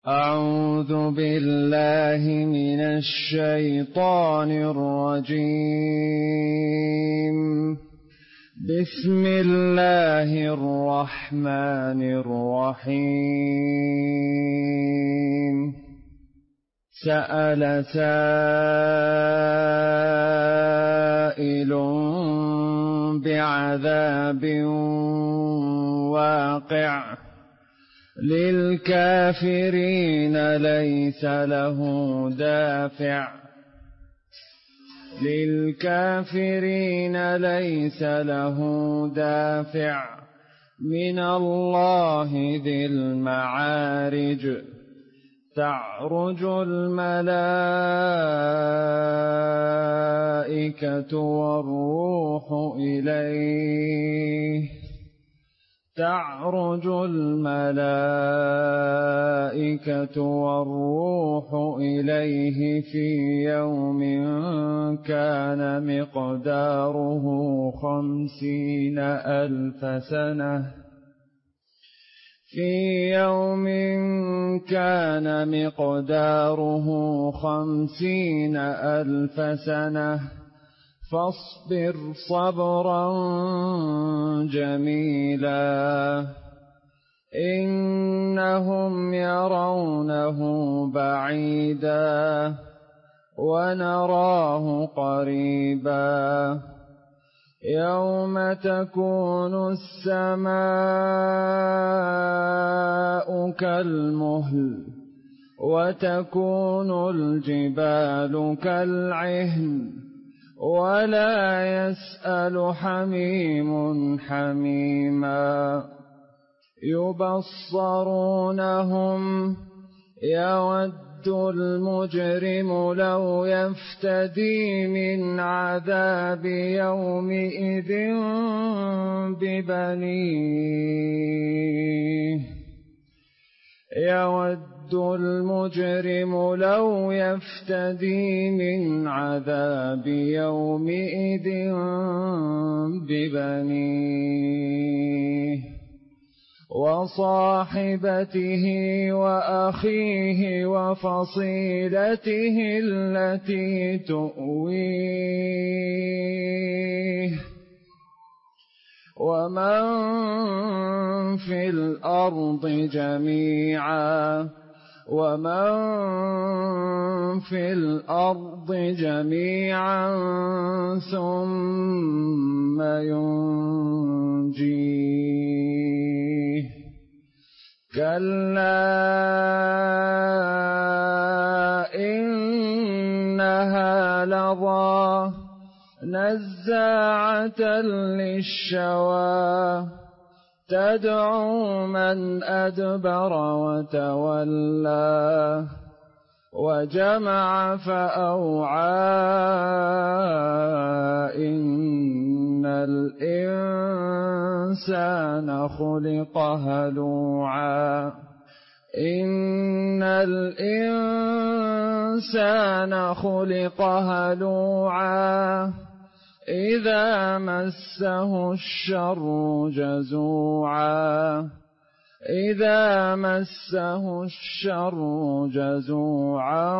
أعوذ بالله من الشيطان الرجيم. بسم الله الرحمن الرحيم. سأل سائل بعذاب واقع للكافرين ليس له دافع من الله ذي المعارج. تعرج الملائكة والروح إليه في يوم كان مقداره 50,000 سنة فاصبر صبرا جميلا. إنهم يرونه بعيدا ونراه قريبا. يوم تكون السماء كالمهل وتكون الجبال كالعهن ولا يسأل حميم حميما. يبصرونهم يود المجرم لو يفتدي من عذاب يومئذ ببنيه. وصاحبته وأخيه وفصيلته التي تؤويه ومن في الأرض جميعا ثم ينجيه. كلا إنها لظى نزاعة للشوى تدعو من أدبر وتولى وجمع فأوعى. إن الإنسان خلق هلوعا إذا مسه الشر جزوعا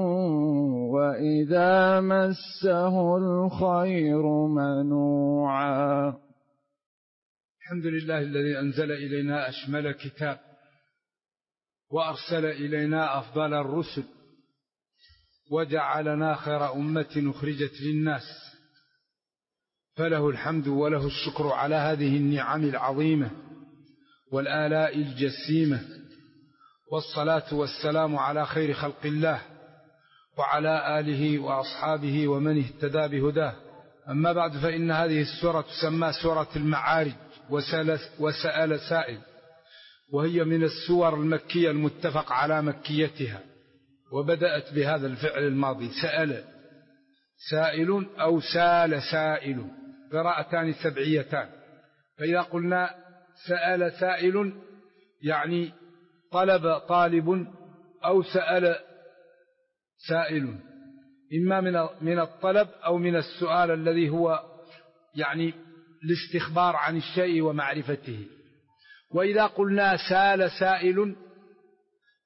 وإذا مسه الخير منوعا. الحمد لله الذي أنزل إلينا أشمل كتاب وأرسل إلينا أفضل الرسل وجعلنا خير أمة أخرجت للناس، فله الحمد وله الشكر على هذه النعم العظيمة والآلاء الجسيمة. والصلاة والسلام على خير خلق الله وعلى آله وأصحابه ومن اهتدى بهداه. أما بعد، فإن هذه السورة تسمى سورة المعارج وسأل سائل، وهي من السور المكية المتفق على مكيتها، وبدأت بهذا الفعل الماضي سأل سائل أو سال سائل، قراءتان سبعيتان. فإذا قلنا سأل سائل يعني طلب طالب، أو سأل سائل إما من الطلب أو من السؤال الذي هو يعني الاستخبار عن الشيء ومعرفته. وإذا قلنا سال سائل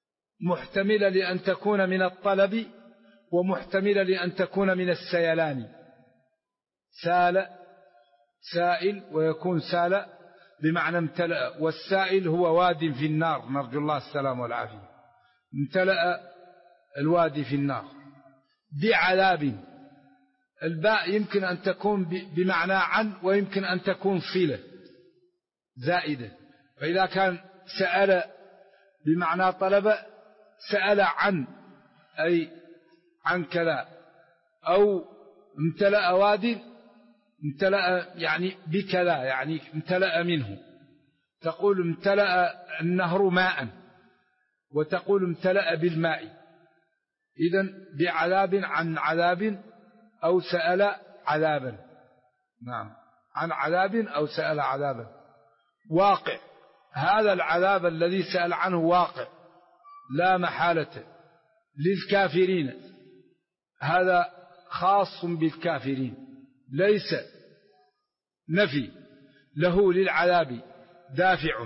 محتملة لأن تكون من الطلب ومحتملة لأن تكون من السيلان. سال سائل ويكون سال بمعنى امتلأ، والسائل هو واد في النار، نرجو الله السلام والعافية. امتلأ الوادي في النار. بعذاب، الباء يمكن أن تكون بمعنى عن، ويمكن أن تكون صلة زائدة. فإذا كان سأل بمعنى طلب، سأل عن أي عن كذا، أو امتلأ وادي، امتلأ يعني بكذا، يعني امتلأ منه. تقول امتلأ النهر ماء، وتقول امتلأ بالماء. إذن بعذاب عن عذاب، أو سأل عذابا. نعم، عن عذاب أو سأل عذابا. واقع، هذا العذاب الذي سأل عنه واقع لا محالة للكافرين، هذا خاص بالكافرين، ليس نفي له للعذاب دافع.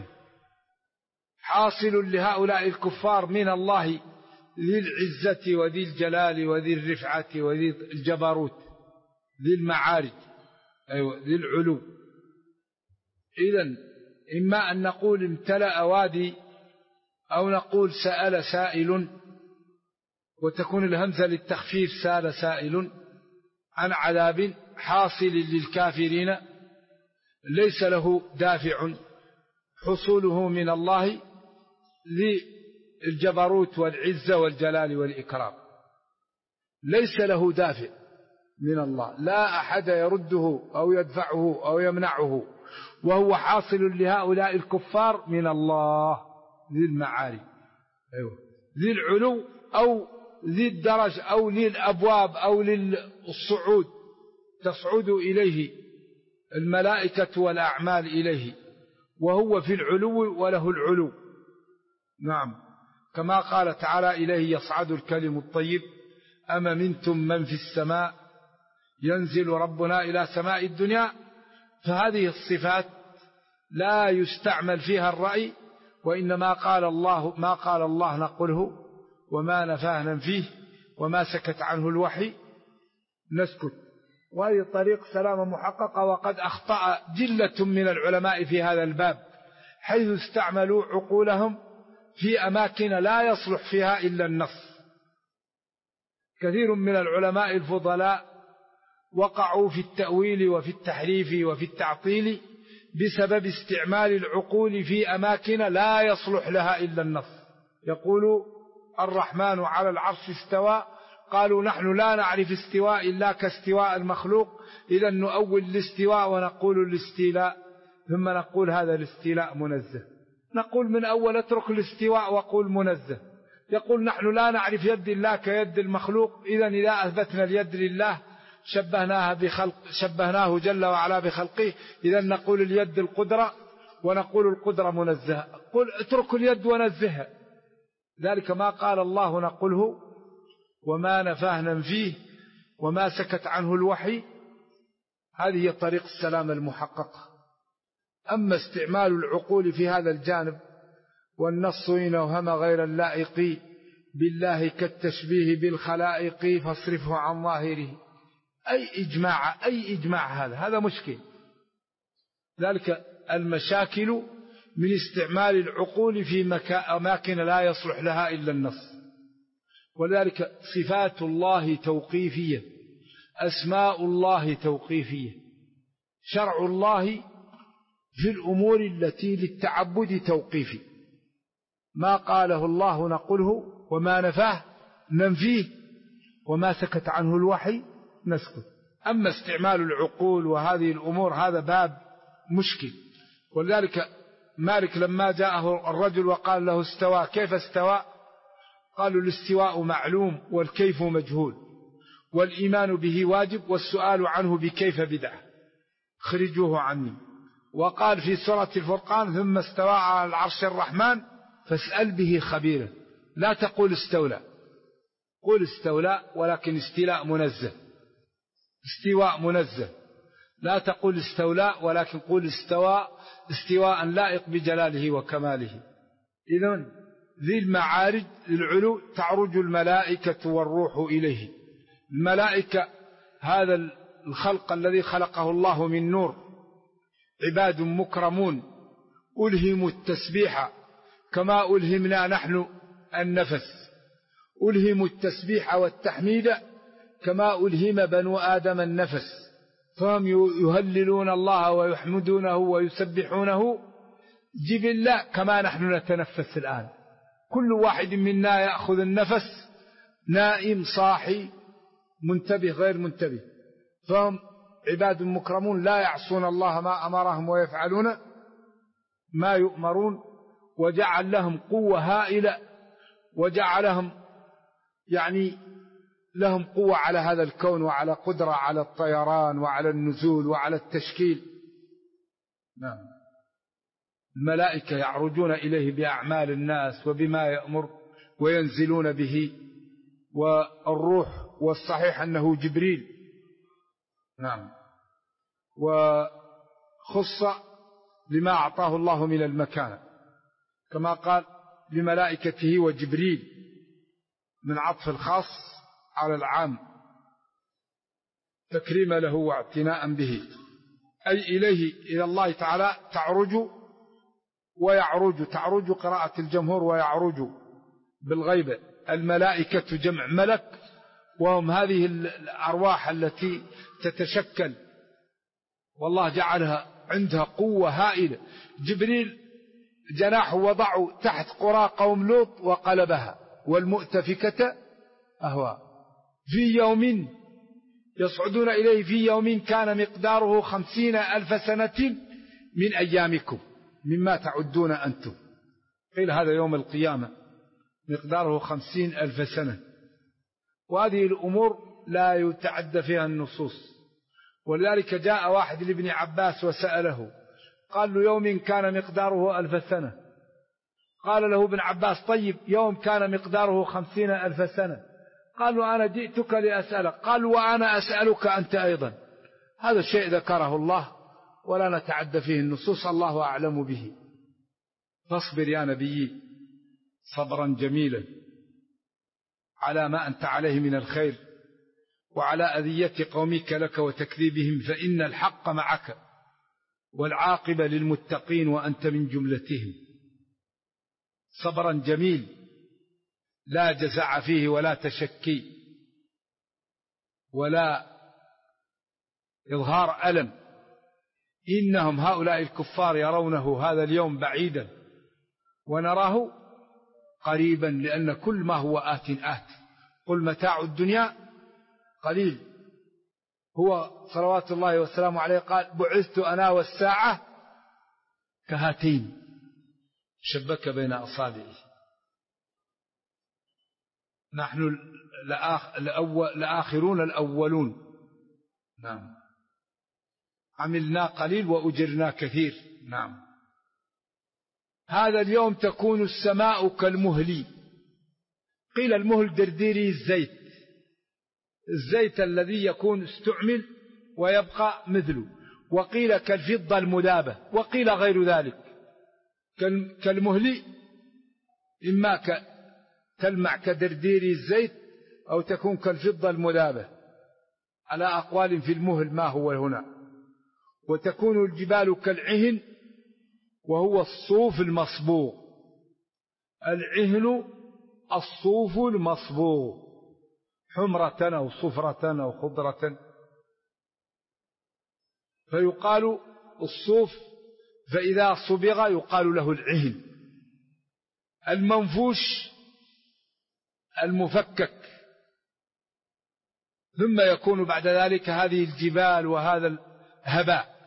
حاصل لهؤلاء الكفار من الله ذي العزة وذي الجلال وذي الرفعة وذي الجبروت، ذي المعارج، أيوة ذي العلو. إذن إما أن نقول امتلأ وادي، أو نقول سأل سائل، وتكون الهمزة للتخفيف، سأل سائل عن عذاب حاصل للكافرين ليس له دافع، حصوله من الله للجبروت والعزة والجلال والإكرام، ليس له دافع من الله، لا أحد يرده أو يدفعه أو يمنعه، وهو حاصل لهؤلاء الكفار من الله ذي المعاري، أيوة ذي العلو أو ذي الدرج أو ذي الأبواب أو للصعود، تصعد إليه الملائكة والأعمال إليه، وهو في العلو وله العلو. نعم، كما قال تعالى إليه يصعد الكلم الطيب، أما منتم من في السماء ينزل ربنا إلى سماء الدنيا. فهذه الصفات لا يستعمل فيها الرأي، وإنما قال الله ما قال الله نقله، وما نفاه ننفيه، وما سكت عنه الوحي نسكت. وهذه طريق سلامة محققة. وقد أخطأ جلة من العلماء في هذا الباب، حيث استعملوا عقولهم في أماكن لا يصلح فيها إلا النص. كثير من العلماء الفضلاء وقعوا في التأويل وفي التحريف وفي التعطيل بسبب استعمال العقول في أماكن لا يصلح لها إلا النص. يقول الرحمن على العرش استوى، قالوا نحن لا نعرف استواء إلا كاستواء المخلوق، إذا نؤول الاستواء ونقول الاستيلاء، ثم نقول هذا الاستيلاء منزه. نقول من أول اترك الاستواء وقول منزه. يقول نحن لا نعرف يد الله كيد المخلوق، إذا إذا أثبتنا اليد لله شبهناه جل وعلا بخلقه، إذا نقول اليد القدرة ونقول القدرة منزهة. قل اترك اليد ونزهها. ذلك ما قال الله نقوله، وما نفاه ننفيه، وما سكت عنه الوحي. هذه هي طريق السلام المحققة. أما استعمال العقول في هذا الجانب والنص إن أوهم غير اللائق بالله كالتشبيه بالخلائق فاصرفه عن ظاهره، أي إجماع هذا مشكل. ذلك المشاكل من استعمال العقول في أماكن لا يصلح لها إلا النص. ولذلك صفات الله توقيفية، أسماء الله توقيفية، شرع الله في الأمور التي للتعبد توقيفي. ما قاله الله نقوله، وما نفاه ننفيه، وما سكت عنه الوحي نسكت. أما استعمال العقول وهذه الأمور هذا باب مشكل. ولذلك مالك لما جاءه الرجل وقال له استوى، كيف استوى؟ قالوا الاستواء معلوم والكيف مجهول، والإيمان به واجب، والسؤال عنه بكيف بدعة، خرجوه عني. وقال في سورة الفرقان ثم استوى على العرش الرحمن فاسأل به خبيرا. لا تقول استولى، قل استولى، ولكن استيلاء منزه، استواء منزه. لا تقول استولى، ولكن قل استوى استواء لائق بجلاله وكماله. إذن ذي المعارج العلو تعرج الملائكة والروح إليه. الملائكة هذا الخلق الذي خلقه الله من نور، عباد مكرمون ألهموا التسبيح كما ألهمنا نحن النفس، ألهموا التسبيح والتحميد كما ألهم بنو آدم النفس، فهم يهللون الله ويحمدونه ويسبحونه جبلة كما نحن نتنفس الآن. كل واحد منا يأخذ النفس نائم صاحي منتبه غير منتبه، فهم عباد مكرمون لا يعصون الله ما أمرهم ويفعلون ما يؤمرون، وجعل لهم قوة هائلة، وجعلهم لهم قوة على هذا الكون، وعلى قدرة على الطيران وعلى النزول وعلى التشكيل. نعم. الملائكة يعرجون إليه بأعمال الناس وبما يأمر وينزلون به، والروح والصحيح أنه جبريل. نعم. وخص لما أعطاه الله من المكانة، كما قال لملائكته وجبريل، من عطف الخاص على العام تكريم له واعتناء به، أي إليه إلى الله تعالى تعرج ويعرج. تعرج قراءة الجمهور ويعرج بالغيبة. الملائكة جمع ملك، وهم هذه الأرواح التي تتشكل، والله جعلها عندها قوة هائلة. جبريل جناحه وضعه تحت قرى قوم لوط وقلبها، والمؤتفكة أهوى. في يوم يصعدون إليه في يوم كان مقداره 50,000 سنة من أيامكم مما تعدون أنتم. قيل هذا يوم القيامة مقداره 50,000 سنة. وهذه الأمور لا يتعدى فيها النصوص، ولذلك جاء واحد لابن عباس وسأله، قال له يوم كان مقداره 1000 سنة. قال له ابن عباس طيب يوم كان مقداره 50,000 سنة. قال له أنا جئتك لأسألك. قال وأنا أسألك أنت أيضا. هذا الشيء ذكره الله ولا نتعدى فيه النصوص، الله أعلم به. فاصبر يا نبي صبرا جميلا على ما أنت عليه من الخير، وعلى أذية قومك لك وتكذيبهم، فإن الحق معك والعاقبة للمتقين وأنت من جملتهم. صبرا جميل لا جزع فيه ولا تشكي ولا إظهار ألم. إنهم هؤلاء الكفار يرونه هذا اليوم بعيدا ونراه قريبا، لأن كل ما هو آت. قل متاع الدنيا قليل. هو صلوات الله والسلام عليه قال بعثت أنا والساعة كهاتين، شبك بين أصابعه. نحن الآخرون الأولون. نعم. عملنا قليل وأجرنا كثير. نعم. هذا اليوم تكون السماء كالمهل. قيل المهل درديري الزيت الذي يكون استعمل ويبقى مثله، وقيل كالفضة المذابة، وقيل غير ذلك. كالمهل إما تلمع كدردير الزيت أو تكون كالفضة المذابة، على أقوال في المهل ما هو هنا. وتكون الجبال كالعهن وهو الصوف المصبوغ. العهن الصوف المصبوغ، حمرة أو صفرة أو خضرة. فيقال الصوف، فإذا صبغ يقال له العهن. المنفوش المفكك. ثم يكون بعد ذلك هذه الجبال وهذا الهباء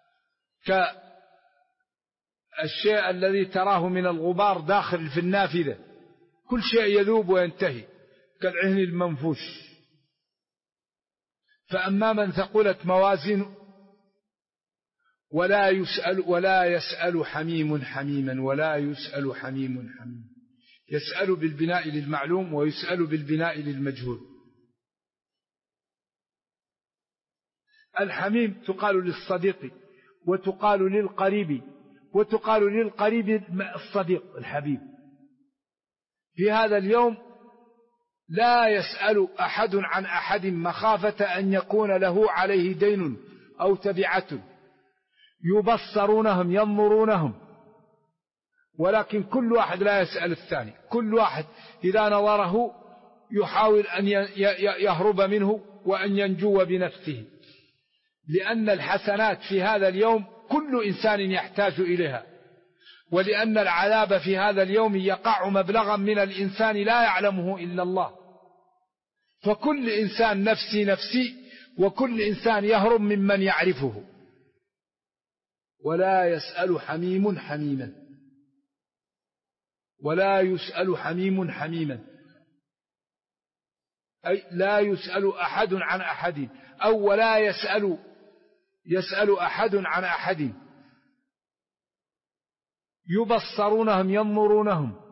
كالشيء الذي تراه من الغبار داخل في النافذة، كل شيء يذوب وينتهي، كالعهن المنفوش. فأما من ثقلت موازينه ولا يسأل حميم حميما، ولا يسأل حميم حميما. يسأل بالبناء للمعلوم ويسأل بالبناء للمجهول. الحميم تقال للصديق وتقال للقريب، وتقال للقريب الصديق الحبيب. في هذا اليوم لا يسأل أحد عن أحد مخافة أن يكون له عليه دين أو تبعة، يبصرونهم ينظرونهم، ولكن كل واحد لا يسأل الثاني، كل واحد إذا نظره يحاول أن يهرب منه وأن ينجو بنفسه، لأن الحسنات في هذا اليوم كل إنسان يحتاج إليها، ولأن العذاب في هذا اليوم يقع مبلغا من الإنسان لا يعلمه إلا الله، فكل إنسان نفسي نفسي، وكل إنسان يهرب ممن يعرفه. ولا يسأل حميم حميما، ولا يسأل حميم حميما، أي لا يسأل أحد عن أحد، أو ولا يسأل أحد عن أحد، يبصرونهم ينظرونهم،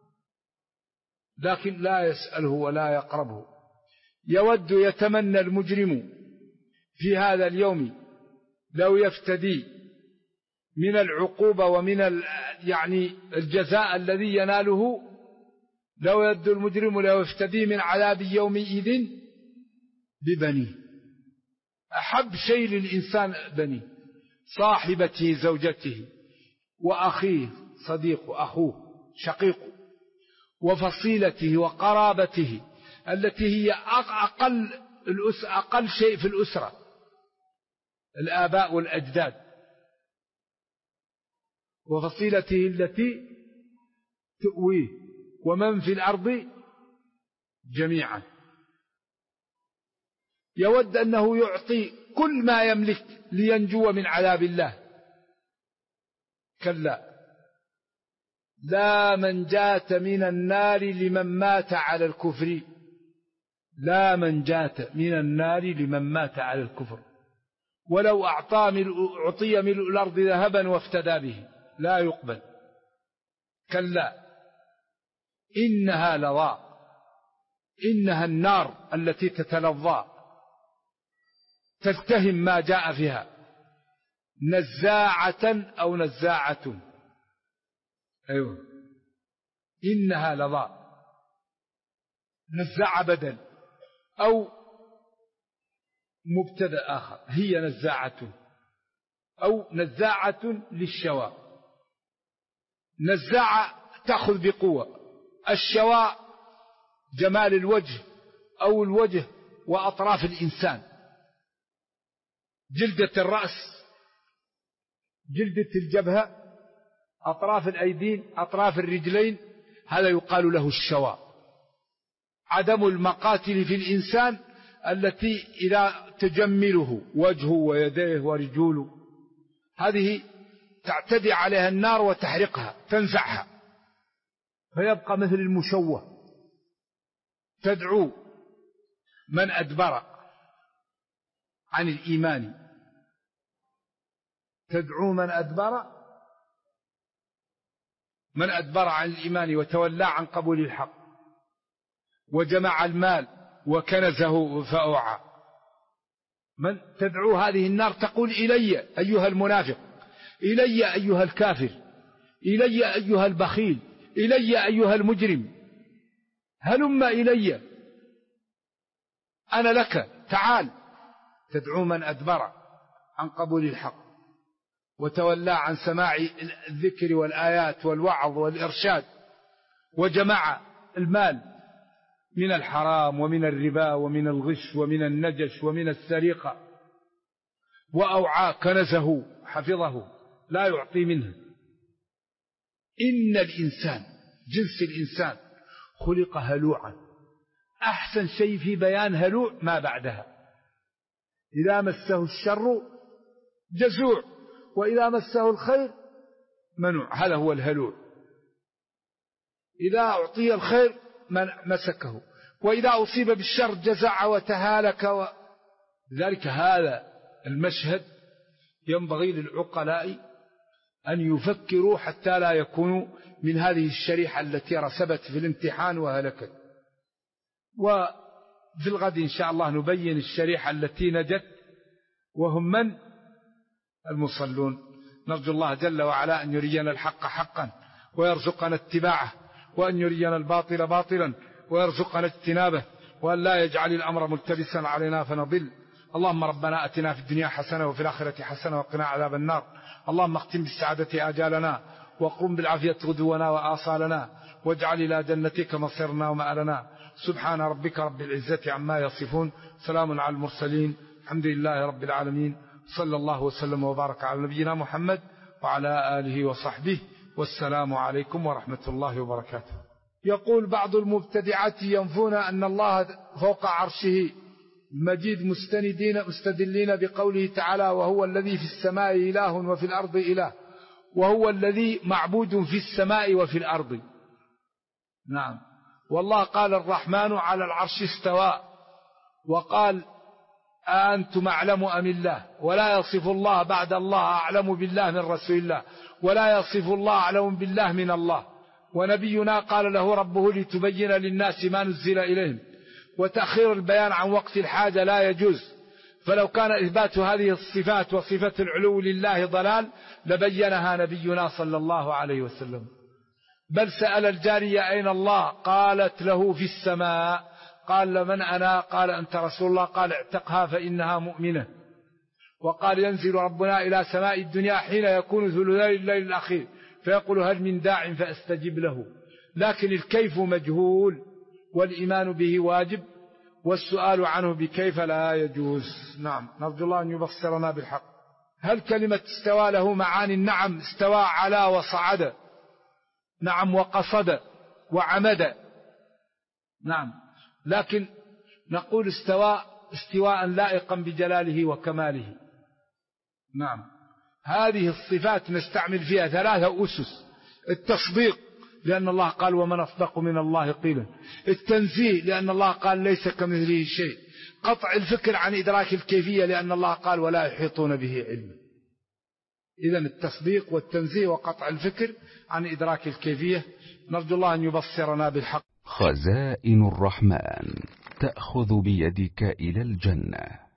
لكن لا يسأله ولا يقربه. يود يتمنى المجرم في هذا اليوم لو يفتدي من العقوبة ومن يعني الجزاء الذي يناله، لو يود المجرم لو يفتدي من عذاب يومئذ ببنيه. أحب شيء للإنسان بنيه، صاحبته زوجته، وأخيه صديقه أخوه شقيقه، وفصيلته وقرابته التي هي أقل شيء في الأسرة، الآباء والأجداد، وفصيلته التي تؤويه، ومن في الأرض جميعا. يود أنه يعطي كل ما يملك لينجو من عذاب الله. كلا، لا منجاة من النار لمن مات على الكفر، لا منجاة من النار لمن مات على الكفر، ولو أعطي ملء الأرض ذهبا وافتدى به لا يقبل. كلا إنها لظى، إنها النار التي تتلظى تلتهم ما جاء فيها، نزاعة أو نزاعة، أيوة، إنها لظى، نزاعة بدل أو مبتدأ آخر، هي نزاعة أو نزاعة للشواء. نزاعة تأخذ بقوة، الشواء جمال الوجه أو الوجه وأطراف الإنسان، جلدة الرأس، جلدة الجبهة، أطراف الأيدين، أطراف الرجلين، هذا يقال له الشواء. عدم المقاتل في الإنسان التي إذا تجمله وجهه ويديه ورجوله، هذه تعتدي عليها النار وتحرقها تنزعها، فيبقى مثل المشوه. تدعو من أدبر عن الإيمان، تدعو من أدبر عن الإيمان وتولى عن قبول الحق، وجمع المال وكنزه فأوعى. من تدعو هذه النار تقول إلي أيها المنافق، إلي أيها الكافر، إلي أيها البخيل، إلي أيها المجرم، هلم إلي أنا لك، تعال. تدعو من أدبر عن قبول الحق وتولى عن سماع الذكر والآيات والوعظ والإرشاد، وجمع المال من الحرام ومن الربا ومن الغش ومن النجش ومن السرقة، وأوعى كنزه حفظه لا يعطي منه. إن الإنسان، جنس الإنسان، خلق هلوعا. أحسن شيء في بيان هلوع ما بعدها، إذا مسه الشر جزوع وإذا مسه الخير منوع، هذا هو الهلوع. إذا أعطي الخير مسكه، وإذا أصيب بالشر جزع وتهالك. لذلك هذا المشهد ينبغي للعقلاء أن يفكروا حتى لا يكونوا من هذه الشريحة التي رسبت في الامتحان وهلكت. وفي الغد إن شاء الله نبين الشريحة التي نجت، وهم من؟ المصلون. نرجو الله جل وعلا أن يرينا الحق حقا ويرزقنا اتباعه، وأن يرينا الباطل باطلا ويرزقنا اجتنابه، وأن لا يجعل الأمر ملتبسا علينا فنضل. اللهم ربنا أتنا في الدنيا حسنة وفي الآخرة حسنة وقنا عذاب النار. اللهم اختم بالسعادة آجالنا وقم بالعافية غدونا وآصالنا، واجعل إلى جنتك مصيرنا ومآلنا. سبحان ربك رب العزة عما يصفون، سلام على المرسلين، الحمد لله رب العالمين. صلى الله وسلم وبارك على نبينا محمد وعلى آله وصحبه، والسلام عليكم ورحمة الله وبركاته. يقول بعض المبتدعة ينفون أن الله فوق عرشه مجيد مستدلين بقوله تعالى: وهو الذي في السماء إله وفي الأرض إله، وهو الذي معبود في السماء وفي الأرض. نعم، والله قال الرحمن على العرش استوى، وقال أأنتم أعلم أم الله، ولا يصف الله بعد الله أعلم بالله من رسول الله، ولا يصف الله أعلم بالله من الله. ونبينا قال له ربه: لتبين للناس ما نزل إليهم. وتأخير البيان عن وقت الحاجة لا يجوز، فلو كان إثبات هذه الصفات وصفة العلو لله ضلال لبينها نبينا صلى الله عليه وسلم. بل سأل الجارية: أين الله؟ قالت له: في السماء. قال: لمن أنا؟ قال: أنت رسول الله. قال: اعتقها فإنها مؤمنة. وقال: ينزل ربنا إلى سماء الدنيا حين يكون ثلثي الليل الأخير فيقول: هل من داع فأستجب له. لكن الكيف مجهول، والإيمان به واجب، والسؤال عنه بكيف لا يجوز. نعم، نرجو الله أن يبصرنا بالحق. هل كلمة استوى له معاني؟ نعم، استوى على وصعد، نعم، وقصد وعمد، نعم، لكن نقول استوى استواء لائقا بجلاله وكماله. نعم، هذه الصفات نستعمل فيها 3 أسس: التصديق لأن الله قال: ومن أصدق من الله قيلا. التنزيه لأن الله قال: ليس كمثله شيء. قطع الفكر عن إدراك الكيفية لأن الله قال: ولا يحيطون به علما. إذن التصديق والتنزيه وقطع الفكر عن إدراك الكيفية. نرجو الله أن يبصرنا بالحق. خزائن الرحمن تأخذ بيدك إلى الجنة.